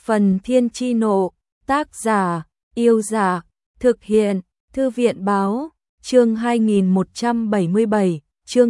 Phần Thiên Chi Nộ, tác giả, Yêu Giả, thực hiện, Thư viện Báo, chương 2177, chương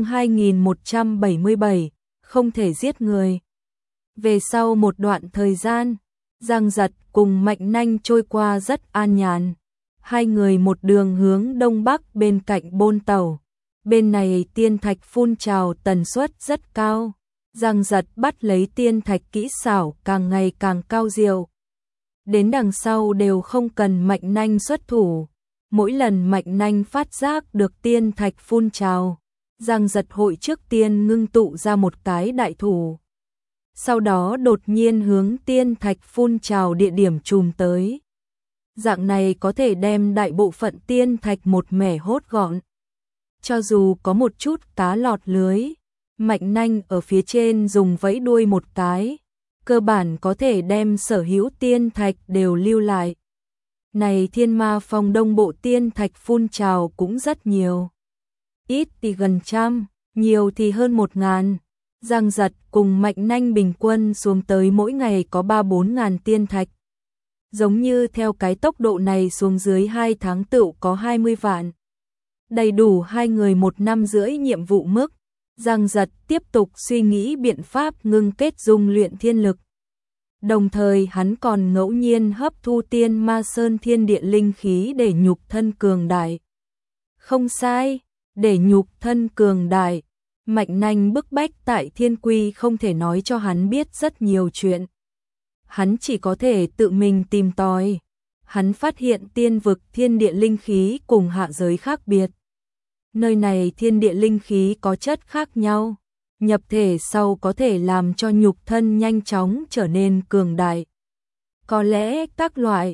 2177, không thể giết người. Về sau một đoạn thời gian, Giang Giật cùng Mạnh Nanh trôi qua rất an nhàn. Hai người một đường hướng đông bắc bên cạnh Bôn Tẩu. Bên này tiên thạch phun trào tần suất rất cao. Giang Giật bắt lấy tiên thạch kỹ xảo càng ngày càng cao diệu. Đến đằng sau đều không cần Mạnh Nanh xuất thủ. Mỗi lần Mạnh Nanh phát giác được tiên thạch phun trào, Giang Giật hội trước tiên ngưng tụ ra một cái đại thủ. Sau đó đột nhiên hướng tiên thạch phun trào địa điểm chùm tới. Dạng này có thể đem đại bộ phận tiên thạch một mẻ hốt gọn. Cho dù có một chút cá lọt lưới, Mạnh Nanh ở phía trên dùng vẫy đuôi một cái, cơ bản có thể đem sở hữu tiên thạch đều lưu lại. Này Thiên Ma Phong đông bộ tiên thạch phun trào cũng rất nhiều. Ít thì gần trăm, nhiều thì hơn 1000. Giang Giật cùng Mạnh Nanh bình quân xuống tới mỗi ngày có 3-4 ngàn tiên thạch. Giống như theo cái tốc độ này xuống dưới 2 tháng tựu có 20 vạn. Đầy đủ 2 người 1 năm rưỡi nhiệm vụ mức. Giang Giật tiếp tục suy nghĩ biện pháp ngưng kết dung luyện thiên lực. Đồng thời hắn còn ngẫu nhiên hấp thu tiên ma sơn thiên địa linh khí để nhục thân cường đại. Không sai, để nhục thân cường đại. Mạnh Nanh bức bách tại Thiên Quy không thể nói cho hắn biết rất nhiều chuyện. Hắn chỉ có thể tự mình tìm tòi. Hắn phát hiện tiên vực thiên địa linh khí cùng hạ giới khác biệt. Nơi này thiên địa linh khí có chất khác nhau. Nhập thể sau có thể làm cho nhục thân nhanh chóng trở nên cường đại. Có lẽ các loại,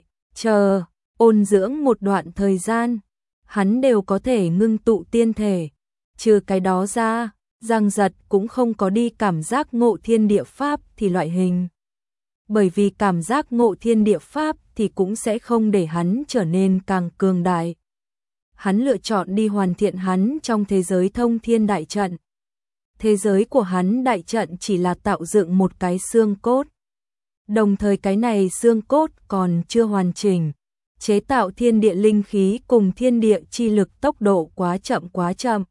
ôn dưỡng một đoạn thời gian, hắn đều có thể ngưng tụ tiên thể. Trừ cái đó ra, Giang Giật cũng không có đi cảm giác ngộ thiên địa pháp thì loại hình. Bởi vì cảm giác ngộ thiên địa pháp thì cũng sẽ không để hắn trở nên càng cường đại. Hắn lựa chọn đi hoàn thiện hắn trong thế giới thông thiên đại trận. Thế giới của hắn đại trận chỉ là tạo dựng một cái xương cốt. Đồng thời cái này xương cốt còn chưa hoàn chỉnh. Chế tạo thiên địa linh khí cùng thiên địa chi lực tốc độ quá chậm.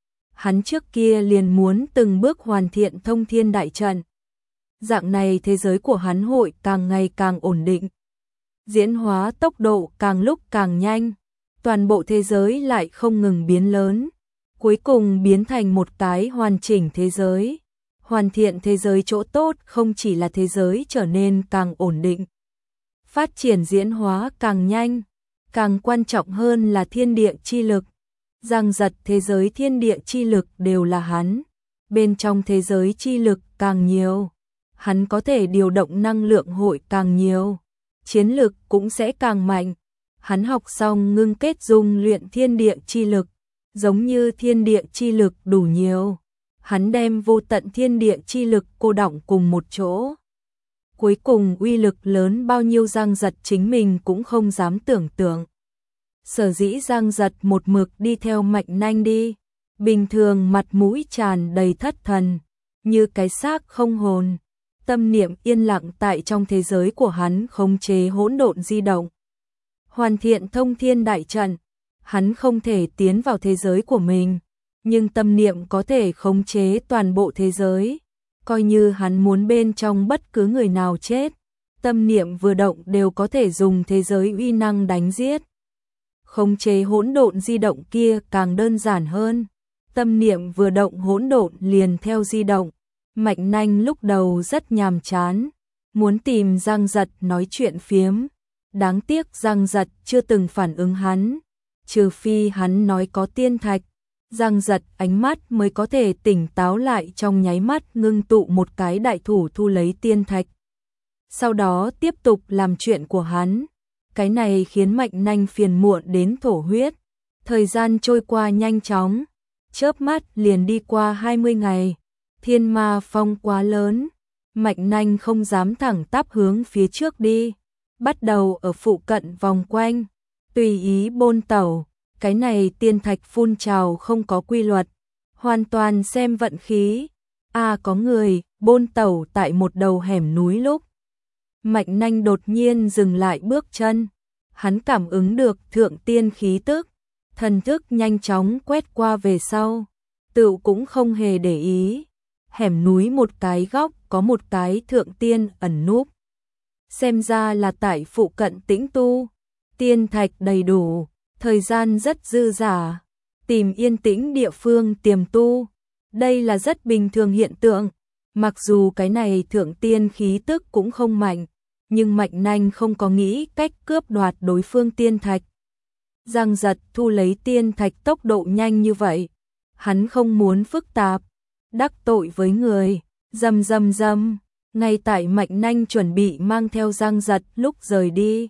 Hắn trước kia liền muốn từng bước hoàn thiện thông thiên đại trận. Dạng này thế giới của hắn hội càng ngày càng ổn định. Diễn hóa tốc độ càng lúc càng nhanh. Toàn bộ thế giới lại không ngừng biến lớn. Cuối cùng biến thành một cái hoàn chỉnh thế giới. Hoàn thiện thế giới chỗ tốt không chỉ là thế giới trở nên càng ổn định. Phát triển diễn hóa càng nhanh. Càng quan trọng hơn là thiên địa chi lực. Giang Giật thế giới thiên địa chi lực đều là hắn. Bên trong thế giới chi lực càng nhiều, hắn có thể điều động năng lượng hội càng nhiều. Chiến lực cũng sẽ càng mạnh. Hắn học xong ngưng kết dung luyện thiên địa chi lực. Giống như thiên địa chi lực đủ nhiều, hắn đem vô tận thiên địa chi lực cô đọng cùng một chỗ. Cuối cùng uy lực lớn bao nhiêu Giang Giật chính mình cũng không dám tưởng tượng. Sở dĩ Giang Giật một mực đi theo Mạnh Nanh đi, bình thường mặt mũi tràn đầy thất thần, như cái xác không hồn. Tâm niệm yên lặng tại trong thế giới của hắn khống chế hỗn độn di động. Hoàn thiện thông thiên đại trận. Hắn không thể tiến vào thế giới của mình, nhưng tâm niệm có thể khống chế toàn bộ thế giới. Coi như hắn muốn bên trong bất cứ người nào chết, tâm niệm vừa động đều có thể dùng thế giới uy năng đánh giết. Khống chế hỗn độn di động kia càng đơn giản hơn. Tâm niệm vừa động hỗn độn liền theo di động. Mạnh Nanh lúc đầu rất nhàm chán, muốn tìm Giang Giật nói chuyện phiếm. Đáng tiếc Giang Giật chưa từng phản ứng hắn. Trừ phi hắn nói có tiên thạch, Giang Giật ánh mắt mới có thể tỉnh táo lại trong nháy mắt ngưng tụ một cái đại thủ thu lấy tiên thạch. Sau đó tiếp tục làm chuyện của hắn. Cái này khiến Mạnh Nanh phiền muộn đến thổ huyết. Thời gian trôi qua nhanh chóng, chớp mắt liền đi qua 20 ngày. Thiên Ma Phong quá lớn, Mạnh Nanh không dám thẳng tắp hướng phía trước đi. Bắt đầu ở phụ cận vòng quanh. Tùy ý Bôn Tẩu, cái này tiên thạch phun trào không có quy luật, hoàn toàn xem vận khí. Có người, Bôn Tẩu tại một đầu hẻm núi lúc Mạnh Nanh đột nhiên dừng lại bước chân. Hắn cảm ứng được thượng tiên khí tức, thần thức nhanh chóng quét qua về sau, tựu cũng không hề để ý. Hẻm núi một cái góc có một cái thượng tiên ẩn núp. Xem ra là tại phụ cận tĩnh tu, tiên thạch đầy đủ, thời gian rất dư dả, tìm yên tĩnh địa phương tiềm tu. Đây là rất bình thường hiện tượng, mặc dù cái này thượng tiên khí tức cũng không mạnh, nhưng Mạnh Nanh không có nghĩ cách cướp đoạt đối phương tiên thạch. Giang Giật thu lấy tiên thạch tốc độ nhanh như vậy, hắn không muốn phức tạp, đắc tội với người. Rầm rầm rầm, ngay tại Mạnh Nanh chuẩn bị mang theo Giang Giật lúc rời đi,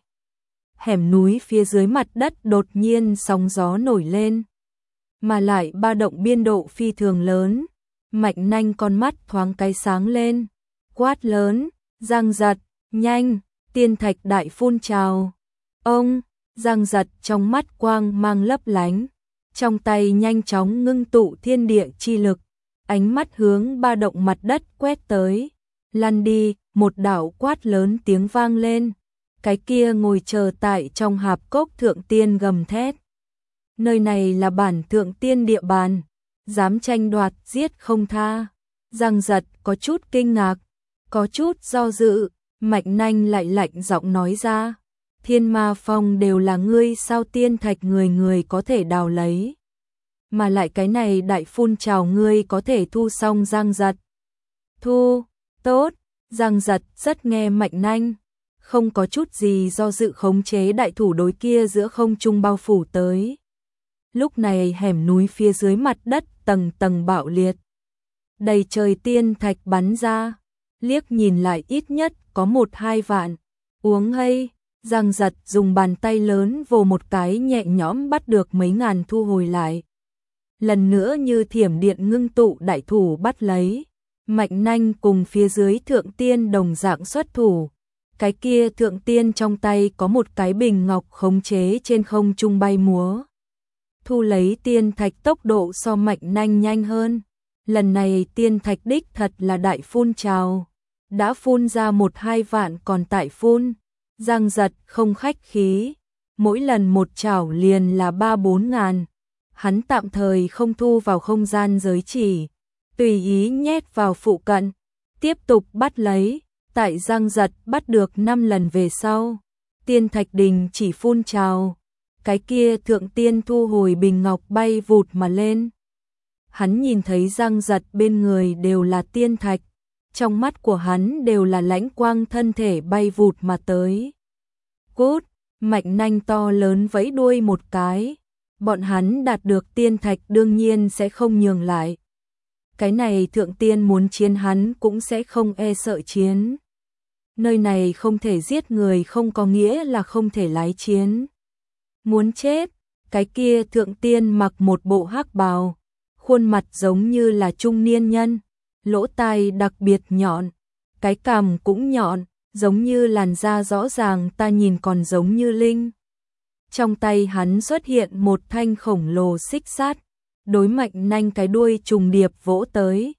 hẻm núi phía dưới mặt đất đột nhiên sóng gió nổi lên, mà lại ba động biên độ phi thường lớn. Mạnh Nanh con mắt thoáng cái sáng lên, quát lớn, Giang Giật, nhanh, tiên thạch đại phun trào. Ông, Giang Giật trong mắt quang mang lấp lánh, trong tay nhanh chóng ngưng tụ thiên địa chi lực, ánh mắt hướng ba động mặt đất quét tới. Lăn đi, một đạo quát lớn tiếng vang lên, cái kia ngồi chờ tại trong hạp cốc thượng tiên gầm thét. Nơi này là bản thượng tiên địa bàn, dám tranh đoạt giết không tha. Giang Giật có chút kinh ngạc, có chút do dự. Mạnh Nanh lại lạnh giọng nói ra, Thiên Ma Phong đều là ngươi sao, tiên thạch người người có thể đào lấy, mà lại cái này đại phun trào ngươi có thể thu xong. Giang Giật thu, tốt. Giang Giật rất nghe Mạnh Nanh, không có chút gì do dự khống chế đại thủ đối kia giữa không trung bao phủ tới. Lúc này hẻm núi phía dưới mặt đất tầng tầng bạo liệt, đầy trời tiên thạch bắn ra, liếc nhìn lại ít nhất có 1-2 vạn. Uống hay, Giang Giật dùng bàn tay lớn vồ một cái nhẹ nhõm bắt được mấy ngàn thu hồi lại. Lần nữa như thiểm điện ngưng tụ đại thủ bắt lấy. Mạnh Nanh cùng phía dưới thượng tiên đồng dạng xuất thủ. Cái kia thượng tiên trong tay có một cái bình ngọc khống chế trên không trung bay múa. Thu lấy tiên thạch tốc độ so Mạnh Nanh nhanh hơn. Lần này tiên thạch đích thật là đại phun trào, đã phun ra 1-2 vạn còn tại phun. Giang Giật không khách khí, mỗi lần một trảo liền là 3-4 ngàn. Hắn tạm thời không thu vào không gian giới chỉ, tùy ý nhét vào phụ cận, tiếp tục bắt lấy. Tại Giang Giật bắt được 5 lần về sau, tiên thạch đình chỉ phun trào, cái kia thượng tiên thu hồi bình ngọc bay vụt mà lên. Hắn nhìn thấy Giang Giật bên người đều là tiên thạch, trong mắt của hắn đều là lãnh quang, thân thể bay vụt mà tới. Cút, Mạnh Nanh to lớn vẫy đuôi một cái, bọn hắn đạt được tiên thạch đương nhiên sẽ không nhường lại. Cái này thượng tiên muốn chiến hắn cũng sẽ không e sợ chiến. Nơi này không thể giết người không có nghĩa là không thể lái chiến. Muốn chết, cái kia thượng tiên mặc một bộ hắc bào, khuôn mặt giống như là trung niên nhân, lỗ tai đặc biệt nhọn, cái cằm cũng nhọn, giống như làn da rõ ràng, ta nhìn còn giống như linh. Trong tay hắn xuất hiện một thanh khổng lồ xích sắt, đối Mạnh Nanh cái đuôi trùng điệp vỗ tới.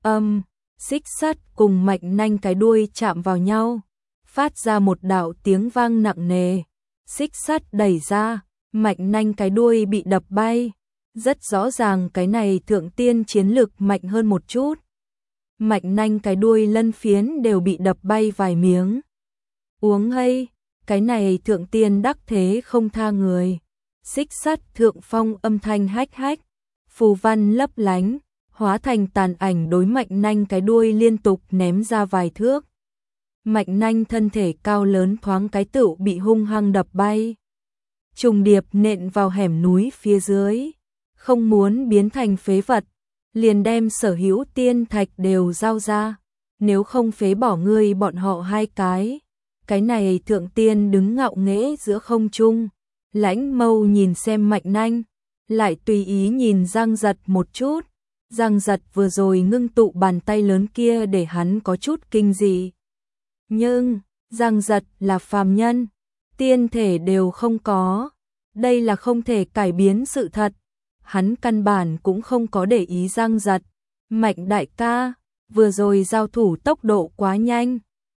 Xích sắt cùng Mạnh Nanh cái đuôi chạm vào nhau, phát ra một đạo tiếng vang nặng nề. Xích sắt đẩy ra, Mạnh Nanh cái đuôi bị đập bay. Rất rõ ràng cái này thượng tiên chiến lực mạnh hơn một chút. Mạnh Nanh cái đuôi lân phiến đều bị đập bay vài miếng. Uống hay, cái này thượng tiên đắc thế không tha người. Xích sắt thượng phong âm thanh hách hách, phù văn lấp lánh, hóa thành tàn ảnh đối Mạnh Nanh cái đuôi liên tục ném ra vài thước. Mạnh Nanh thân thể cao lớn thoáng cái tựu bị hung hăng đập bay, trùng điệp nện vào hẻm núi phía dưới. Không muốn biến thành phế vật, liền đem sở hữu tiên thạch đều giao ra, nếu không phế bỏ ngươi bọn họ hai cái. Cái này thượng tiên đứng ngạo nghễ giữa không trung, lãnh mâu nhìn xem Mạnh Nanh, lại tùy ý nhìn Giang Giật một chút. Giang Giật vừa rồi ngưng tụ bàn tay lớn kia để hắn có chút kinh dị. Nhưng, Giang Giật là phàm nhân, tiên thể đều không có, đây là không thể cải biến sự thật. Hắn căn bản cũng không có để ý Giang Giật. Mạnh đại ca, vừa rồi giao thủ tốc độ quá nhanh,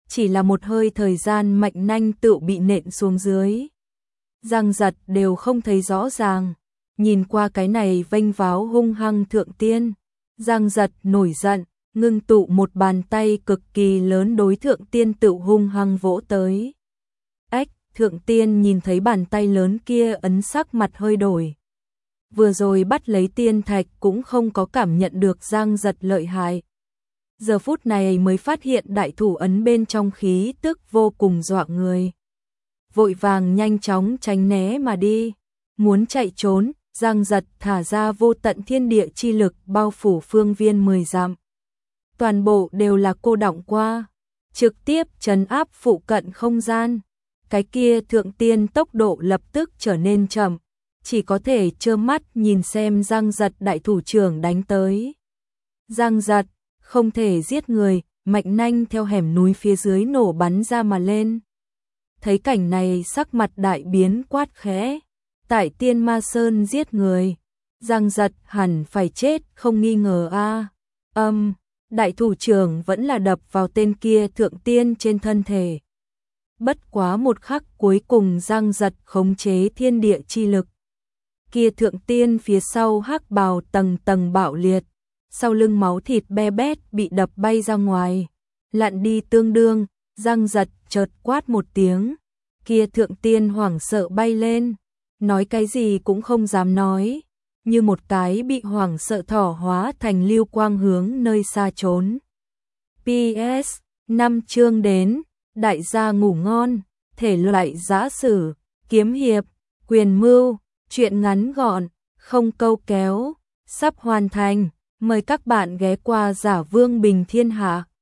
chỉ là một hơi thời gian Mạnh Nanh tựu bị nện xuống dưới. Răng giật đều không thấy rõ ràng, nhìn qua cái này vênh váo hung hăng thượng tiên, Giang giật nổi giận, ngưng tụ một bàn tay cực kỳ lớn đối thượng tiên tựu hung hăng vỗ tới. Ếch, thượng tiên nhìn thấy bàn tay lớn kia ấn sắc mặt hơi đổi. Vừa rồi bắt lấy tiên thạch cũng không có cảm nhận được Giang giật lợi hại. Giờ phút này mới phát hiện đại thủ ấn bên trong khí tức vô cùng dọa người. Vội vàng nhanh chóng tránh né mà đi. Muốn chạy trốn, Giang giật thả ra vô tận thiên địa chi lực bao phủ phương viên 10 dặm. Toàn bộ đều là cô đọng qua, trực tiếp trấn áp phụ cận không gian. Cái kia thượng tiên tốc độ lập tức trở nên chậm, chỉ có thể trơ mắt nhìn xem Giang giật đại thủ trưởng đánh tới. Giang giật, không thể giết người, Mạnh Nanh theo hẻm núi phía dưới nổ bắn ra mà lên. Thấy cảnh này sắc mặt đại biến quát khẽ, tại Tiên Ma Sơn giết người, Giang giật hẳn phải chết không nghi ngờ a. Đại thủ trưởng vẫn là đập vào tên kia thượng tiên trên thân thể. Bất quá một khắc cuối cùng Giang giật khống chế thiên địa chi lực. Kia thượng tiên phía sau hắc bào tầng tầng bạo liệt, sau lưng máu thịt be bét bị đập bay ra ngoài, lặn đi tương đương. Giang giật chợt quát một tiếng, kia thượng tiên hoảng sợ bay lên, nói cái gì cũng không dám nói, như một cái bị hoảng sợ thỏ hóa thành lưu quang hướng nơi xa trốn. PS, 5 chương đến, đại gia ngủ ngon, thể loại dã sử, kiếm hiệp, quyền mưu, truyện ngắn gọn, không câu kéo, sắp hoàn thành, mời các bạn ghé qua Giả Vương Bình Thiên Hạ.